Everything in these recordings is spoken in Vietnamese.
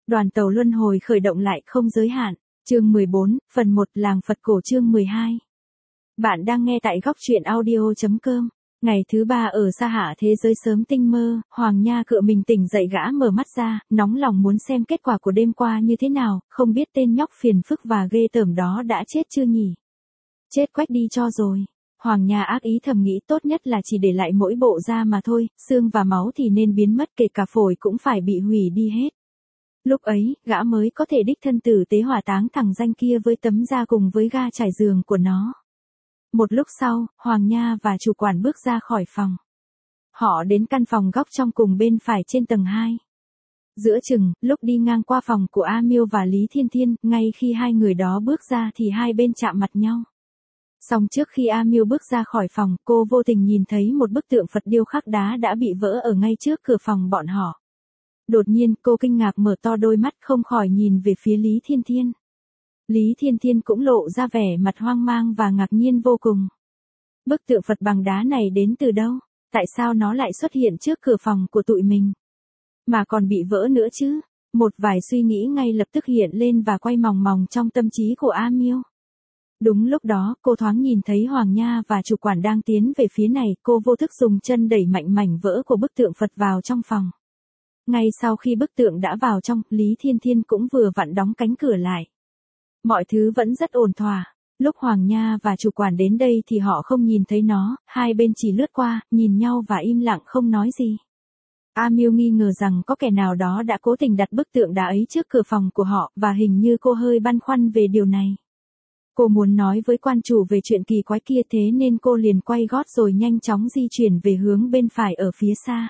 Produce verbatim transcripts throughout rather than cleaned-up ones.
Đoàn tàu luân hồi khởi động lại không giới hạn. Chương mười bốn, phần một, làng Phật cổ chương mười hai. Bạn đang nghe tại góc truyện audio chấm com. Ngày thứ ba ở xa hạ thế giới sớm tinh mơ, Hoàng Nha cựa mình tỉnh dậy gã mở mắt ra, nóng lòng muốn xem kết quả của đêm qua như thế nào, không biết tên nhóc phiền phức và ghê tởm đó đã chết chưa nhỉ? Chết quách đi cho rồi. Hoàng Nha ác ý thầm nghĩ tốt nhất là chỉ để lại mỗi bộ da mà thôi, xương và máu thì nên biến mất, kể cả phổi cũng phải bị hủy đi hết. Lúc ấy, gã mới có thể đích thân tử tế hỏa táng thằng danh kia với tấm da cùng với ga trải giường của nó. Một lúc sau, Hoàng Nha và chủ quản bước ra khỏi phòng. Họ đến căn phòng góc trong cùng bên phải trên tầng hai. Giữa chừng, lúc đi ngang qua phòng của A Miêu và Lý Thiên Thiên, ngay khi hai người đó bước ra thì hai bên chạm mặt nhau. Song trước khi A Miêu bước ra khỏi phòng, cô vô tình nhìn thấy một bức tượng Phật điêu khắc đá đã bị vỡ ở ngay trước cửa phòng bọn họ. Đột nhiên, cô kinh ngạc mở to đôi mắt không khỏi nhìn về phía Lý Thiên Thiên. Lý Thiên Thiên cũng lộ ra vẻ mặt hoang mang và ngạc nhiên vô cùng. Bức tượng Phật bằng đá này đến từ đâu? Tại sao nó lại xuất hiện trước cửa phòng của tụi mình? Mà còn bị vỡ nữa chứ? Một vài suy nghĩ ngay lập tức hiện lên và quay mòng mòng trong tâm trí của A Miêu. Đúng lúc đó, cô thoáng nhìn thấy Hoàng Nha và chủ quản đang tiến về phía này, cô vô thức dùng chân đẩy mạnh mảnh vỡ của bức tượng Phật vào trong phòng. Ngay sau khi bức tượng đã vào trong, Lý Thiên Thiên cũng vừa vặn đóng cánh cửa lại. Mọi thứ vẫn rất ổn thỏa. Lúc Hoàng Nha và chủ quản đến đây thì họ không nhìn thấy nó, hai bên chỉ lướt qua, nhìn nhau và im lặng không nói gì. A Miêu nghi ngờ rằng có kẻ nào đó đã cố tình đặt bức tượng đá ấy trước cửa phòng của họ, và hình như cô hơi băn khoăn về điều này. Cô muốn nói với quan chủ về chuyện kỳ quái kia, thế nên cô liền quay gót rồi nhanh chóng di chuyển về hướng bên phải ở phía xa.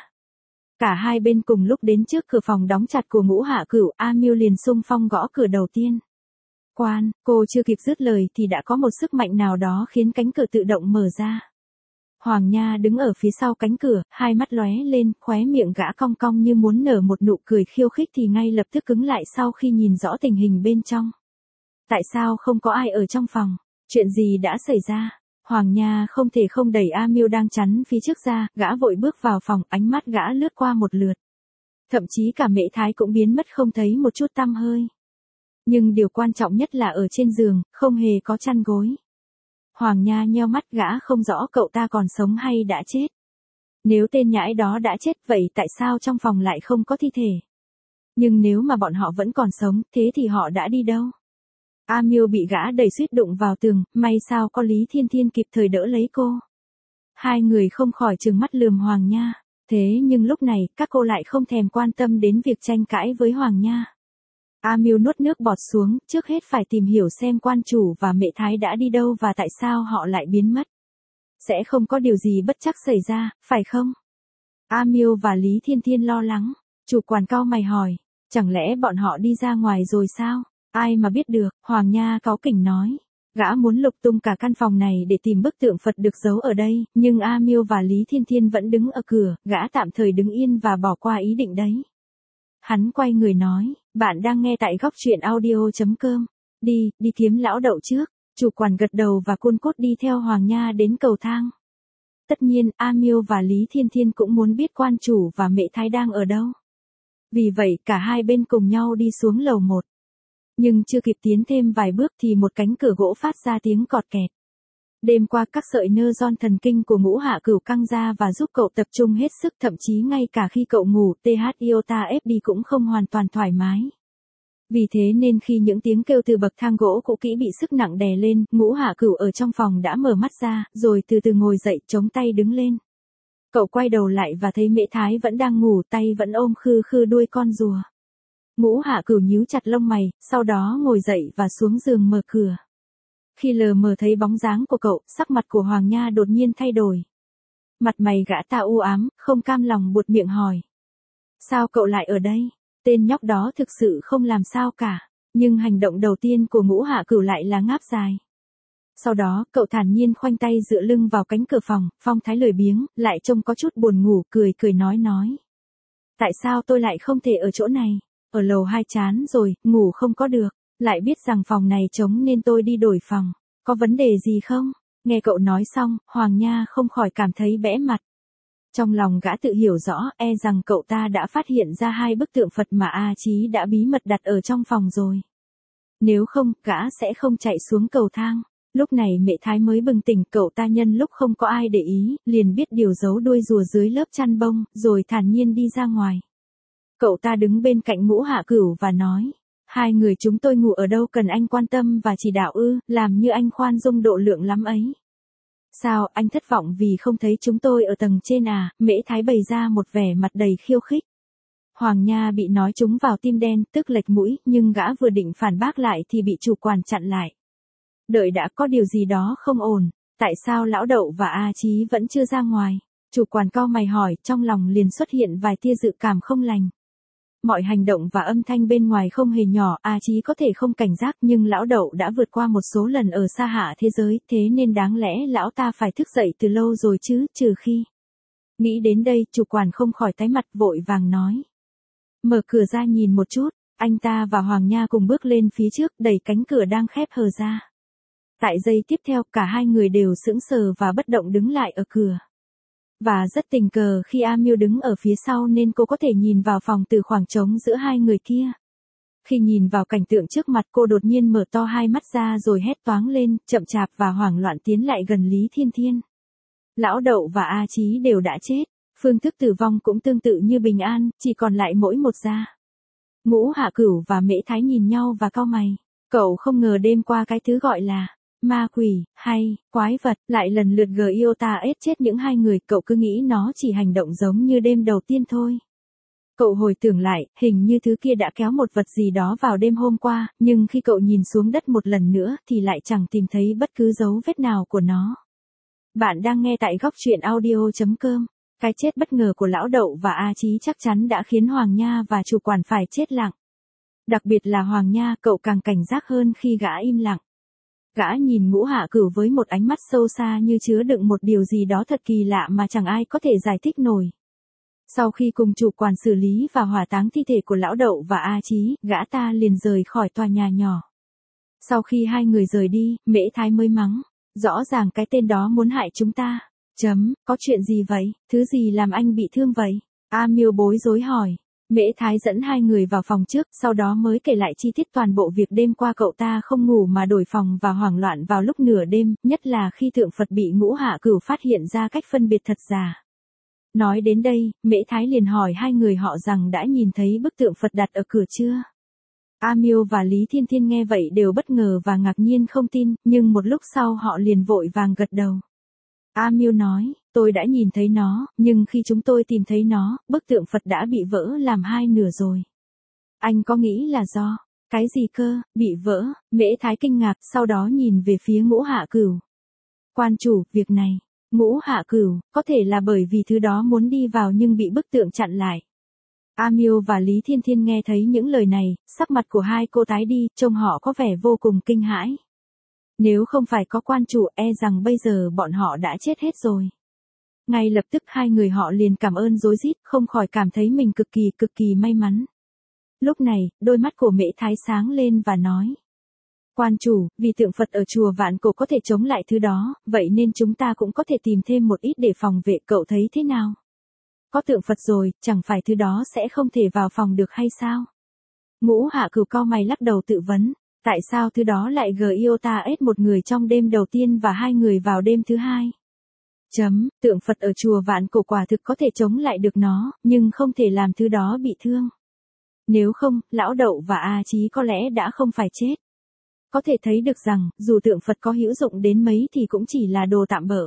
Cả hai bên cùng lúc đến trước cửa phòng đóng chặt của Ngũ Hạ Cửu, A Miêu liền xung phong gõ cửa đầu tiên. Quan, cô chưa kịp dứt lời thì đã có một sức mạnh nào đó khiến cánh cửa tự động mở ra. Hoàng Nha đứng ở phía sau cánh cửa, hai mắt lóe lên, khóe miệng gã cong cong như muốn nở một nụ cười khiêu khích thì ngay lập tức cứng lại sau khi nhìn rõ tình hình bên trong. Tại sao không có ai ở trong phòng? Chuyện gì đã xảy ra? Hoàng Nha không thể không đẩy A Miêu đang chắn phía trước ra, gã vội bước vào phòng, ánh mắt gã lướt qua một lượt. Thậm chí cả Mễ Thái cũng biến mất không thấy một chút tăm hơi. Nhưng điều quan trọng nhất là ở trên giường, không hề có chăn gối. Hoàng Nha nheo mắt, gã không rõ cậu ta còn sống hay đã chết. Nếu tên nhãi đó đã chết vậy tại sao trong phòng lại không có thi thể? Nhưng nếu mà bọn họ vẫn còn sống, thế thì họ đã đi đâu? A Miêu bị gã đẩy suýt đụng vào tường, may sao có Lý Thiên Thiên kịp thời đỡ lấy cô. Hai người không khỏi trừng mắt lườm Hoàng Nha, thế nhưng lúc này, các cô lại không thèm quan tâm đến việc tranh cãi với Hoàng Nha. A Miêu nuốt nước bọt xuống, trước hết phải tìm hiểu xem quan chủ và Mễ Thái đã đi đâu và tại sao họ lại biến mất. Sẽ không có điều gì bất trắc xảy ra, phải không? A Miêu và Lý Thiên Thiên lo lắng, chủ quản cau mày hỏi, chẳng lẽ bọn họ đi ra ngoài rồi sao? Ai mà biết được, Hoàng Nha cáu kỉnh nói. Gã muốn lục tung cả căn phòng này để tìm bức tượng Phật được giấu ở đây, nhưng A Miêu và Lý Thiên Thiên vẫn đứng ở cửa, gã tạm thời đứng yên và bỏ qua ý định đấy. Hắn quay người nói, bạn đang nghe tại góc truyện audio chấm com. Đi, đi kiếm lão đậu trước. Chủ quản gật đầu và cun cốt đi theo Hoàng Nha đến cầu thang. Tất nhiên, A Miêu và Lý Thiên Thiên cũng muốn biết quan chủ và Mễ Thái đang ở đâu. Vì vậy, cả hai bên cùng nhau đi xuống lầu một. Nhưng chưa kịp tiến thêm vài bước thì một cánh cửa gỗ phát ra tiếng cọt kẹt. Đêm qua các sợi nơ giòn thần kinh của Ngũ Hạ Cửu căng ra và giúp cậu tập trung hết sức, thậm chí ngay cả khi cậu ngủ, tê hát iota ép đi cũng không hoàn toàn thoải mái. Vì thế nên khi những tiếng kêu từ bậc thang gỗ cũ kỹ bị sức nặng đè lên, Ngũ Hạ Cửu ở trong phòng đã mở mắt ra, rồi từ từ ngồi dậy, chống tay đứng lên. Cậu quay đầu lại và thấy Mễ Thái vẫn đang ngủ, tay vẫn ôm khư khư đuôi con rùa. Ngũ Hạ Cửu nhíu chặt lông mày, sau đó ngồi dậy và xuống giường mở cửa. Khi lờ mờ thấy bóng dáng của cậu, sắc mặt của Hoàng Nha đột nhiên thay đổi. Mặt mày gã ta u ám, không cam lòng buột miệng hỏi. Sao cậu lại ở đây? Tên nhóc đó thực sự không làm sao cả, nhưng hành động đầu tiên của Ngũ Hạ Cửu lại là ngáp dài. Sau đó, cậu thản nhiên khoanh tay dựa lưng vào cánh cửa phòng, phong thái lười biếng, lại trông có chút buồn ngủ, cười cười nói nói. Tại sao tôi lại không thể ở chỗ này? Ở lầu hai chán rồi, ngủ không có được, lại biết rằng phòng này trống nên tôi đi đổi phòng. Có vấn đề gì không? Nghe cậu nói xong, Hoàng Nha không khỏi cảm thấy bẽ mặt. Trong lòng gã tự hiểu rõ, e rằng cậu ta đã phát hiện ra hai bức tượng Phật mà A Chí đã bí mật đặt ở trong phòng rồi. Nếu không, gã sẽ không chạy xuống cầu thang. Lúc này Mễ Thái mới bừng tỉnh, cậu ta nhân lúc không có ai để ý, liền biết điều giấu đuôi rùa dưới lớp chăn bông, rồi thản nhiên đi ra ngoài. Cậu ta đứng bên cạnh Ngũ Hạ Cửu và nói, hai người chúng tôi ngủ ở đâu cần anh quan tâm và chỉ đạo ư, làm như anh khoan dung độ lượng lắm ấy. Sao, anh thất vọng vì không thấy chúng tôi ở tầng trên à? Mễ Thái bày ra một vẻ mặt đầy khiêu khích. Hoàng Nha bị nói trúng vào tim đen, tức lệch mũi, nhưng gã vừa định phản bác lại thì bị chủ quản chặn lại. Đợi đã, có điều gì đó không ổn, tại sao Lão Đậu và A Chí vẫn chưa ra ngoài? Chủ quản cau mày hỏi, trong lòng liền xuất hiện vài tia dự cảm không lành. Mọi hành động và âm thanh bên ngoài không hề nhỏ, A Chí có thể không cảnh giác nhưng Lão Đậu đã vượt qua một số lần ở xa hạ thế giới, thế nên đáng lẽ lão ta phải thức dậy từ lâu rồi chứ, trừ khi. Nghĩ đến đây, chủ quản không khỏi tái mặt, vội vàng nói. Mở cửa ra nhìn một chút, anh ta và Hoàng Nha cùng bước lên phía trước, đẩy cánh cửa đang khép hờ ra. Tại giây tiếp theo, cả hai người đều sững sờ và bất động đứng lại ở cửa. Và rất tình cờ khi A Miêu đứng ở phía sau nên cô có thể nhìn vào phòng từ khoảng trống giữa hai người kia. Khi nhìn vào cảnh tượng trước mặt, cô đột nhiên mở to hai mắt ra rồi hét toáng lên, chậm chạp và hoảng loạn tiến lại gần Lý Thiên Thiên. Lão Đậu và A Chí đều đã chết, phương thức tử vong cũng tương tự như Bình An, chỉ còn lại mỗi một da. Ngũ Hạ Cửu và Mễ Thái nhìn nhau và cau mày. Cậu không ngờ đêm qua cái thứ gọi là ma quỷ, hay, quái vật, lại lần lượt Giota ết chết những hai người, cậu cứ nghĩ nó chỉ hành động giống như đêm đầu tiên thôi. Cậu hồi tưởng lại, hình như thứ kia đã kéo một vật gì đó vào đêm hôm qua, nhưng khi cậu nhìn xuống đất một lần nữa thì lại chẳng tìm thấy bất cứ dấu vết nào của nó. Bạn đang nghe tại góc truyện audio chấm com. Cái chết bất ngờ của Lão Đậu và A Chí chắc chắn đã khiến Hoàng Nha và chủ quản phải chết lặng. Đặc biệt là Hoàng Nha, cậu càng cảnh giác hơn khi gã im lặng. Gã nhìn Ngũ Hạ Cửu với một ánh mắt sâu xa như chứa đựng một điều gì đó thật kỳ lạ mà chẳng ai có thể giải thích nổi. Sau khi cùng chủ quản xử lý và hỏa táng thi thể của Lão Đậu và A Chí, gã ta liền rời khỏi tòa nhà nhỏ. Sau khi hai người rời đi, Mễ Thái mới mắng, rõ ràng cái tên đó muốn hại chúng ta. Chấm, có chuyện gì vậy, thứ gì làm anh bị thương vậy? A Miêu bối rối hỏi. Mễ Thái dẫn hai người vào phòng trước, sau đó mới kể lại chi tiết toàn bộ việc đêm qua cậu ta không ngủ mà đổi phòng và hoảng loạn vào lúc nửa đêm, nhất là khi tượng Phật bị Ngũ Hạ Cửu phát hiện ra cách phân biệt thật giả. Nói đến đây, Mễ Thái liền hỏi hai người họ rằng đã nhìn thấy bức tượng Phật đặt ở cửa chưa? A Miêu và Lý Thiên Thiên nghe vậy đều bất ngờ và ngạc nhiên không tin, nhưng một lúc sau họ liền vội vàng gật đầu. A Miêu nói, tôi đã nhìn thấy nó, nhưng khi chúng tôi tìm thấy nó, bức tượng Phật đã bị vỡ làm hai nửa rồi. Anh có nghĩ là do cái gì cơ, bị vỡ? Mễ Thái kinh ngạc, sau đó nhìn về phía Ngũ Hạ Cửu. Quan chủ, việc này, Ngũ Hạ Cửu, có thể là bởi vì thứ đó muốn đi vào nhưng bị bức tượng chặn lại. A Miêu và Lý Thiên Thiên nghe thấy những lời này, sắc mặt của hai cô tái đi, trông họ có vẻ vô cùng kinh hãi. Nếu không phải có quan chủ, e rằng bây giờ bọn họ đã chết hết rồi. Ngay lập tức hai người họ liền cảm ơn rối rít, không khỏi cảm thấy mình cực kỳ cực kỳ may mắn. Lúc này, đôi mắt của Mễ Thái sáng lên và nói. Quan chủ, vì tượng Phật ở chùa Vạn Cổ có thể chống lại thứ đó, vậy nên chúng ta cũng có thể tìm thêm một ít để phòng vệ, cậu thấy thế nào? Có tượng Phật rồi, chẳng phải thứ đó sẽ không thể vào phòng được hay sao? Ngũ Hạ Cửu cau mày lắc đầu tự vấn. Tại sao thứ đó lại Giota ết một người trong đêm đầu tiên và hai người vào đêm thứ hai? Chấm, tượng Phật ở chùa Vạn Cổ quả thực có thể chống lại được nó, nhưng không thể làm thứ đó bị thương. Nếu không, Lão Đậu và A Chí có lẽ đã không phải chết. Có thể thấy được rằng, dù tượng Phật có hữu dụng đến mấy thì cũng chỉ là đồ tạm bợ.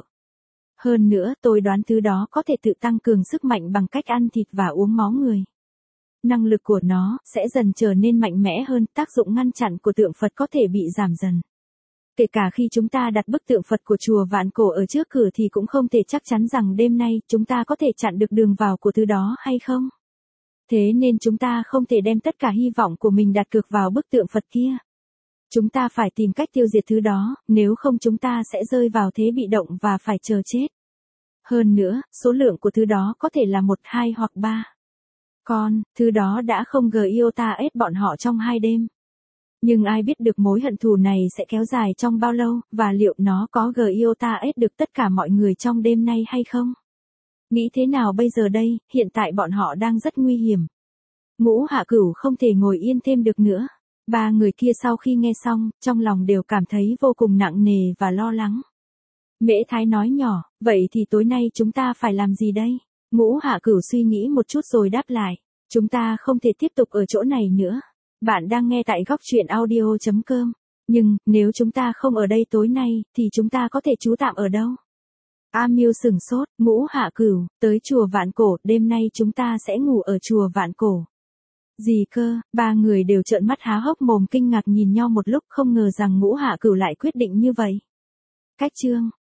Hơn nữa, tôi đoán thứ đó có thể tự tăng cường sức mạnh bằng cách ăn thịt và uống máu người. Năng lực của nó sẽ dần trở nên mạnh mẽ hơn, tác dụng ngăn chặn của tượng Phật có thể bị giảm dần. Kể cả khi chúng ta đặt bức tượng Phật của chùa Vạn Cổ ở trước cửa thì cũng không thể chắc chắn rằng đêm nay chúng ta có thể chặn được đường vào của thứ đó hay không. Thế nên chúng ta không thể đem tất cả hy vọng của mình đặt cược vào bức tượng Phật kia. Chúng ta phải tìm cách tiêu diệt thứ đó, nếu không chúng ta sẽ rơi vào thế bị động và phải chờ chết. Hơn nữa, số lượng của thứ đó có thể là một, hai hoặc ba. Con, thứ đó đã không Giota ết bọn họ trong hai đêm. Nhưng ai biết được mối hận thù này sẽ kéo dài trong bao lâu, và liệu nó có Giota ết được tất cả mọi người trong đêm nay hay không? Nghĩ thế nào bây giờ đây, hiện tại bọn họ đang rất nguy hiểm. Ngũ Hạ Cửu không thể ngồi yên thêm được nữa. Ba người kia sau khi nghe xong, trong lòng đều cảm thấy vô cùng nặng nề và lo lắng. Mễ Thái nói nhỏ, vậy thì tối nay chúng ta phải làm gì đây? Ngũ Hạ Cửu suy nghĩ một chút rồi đáp lại, chúng ta không thể tiếp tục ở chỗ này nữa. Bạn đang nghe tại góc truyện audio chấm com. Nhưng, nếu chúng ta không ở đây tối nay, thì chúng ta có thể trú tạm ở đâu? A Miêu sửng sốt, Ngũ Hạ Cửu, tới chùa Vạn Cổ, đêm nay chúng ta sẽ ngủ ở chùa Vạn Cổ. Gì cơ? Ba người đều trợn mắt há hốc mồm kinh ngạc nhìn nhau một lúc, không ngờ rằng Ngũ Hạ Cửu lại quyết định như vậy. Cách chương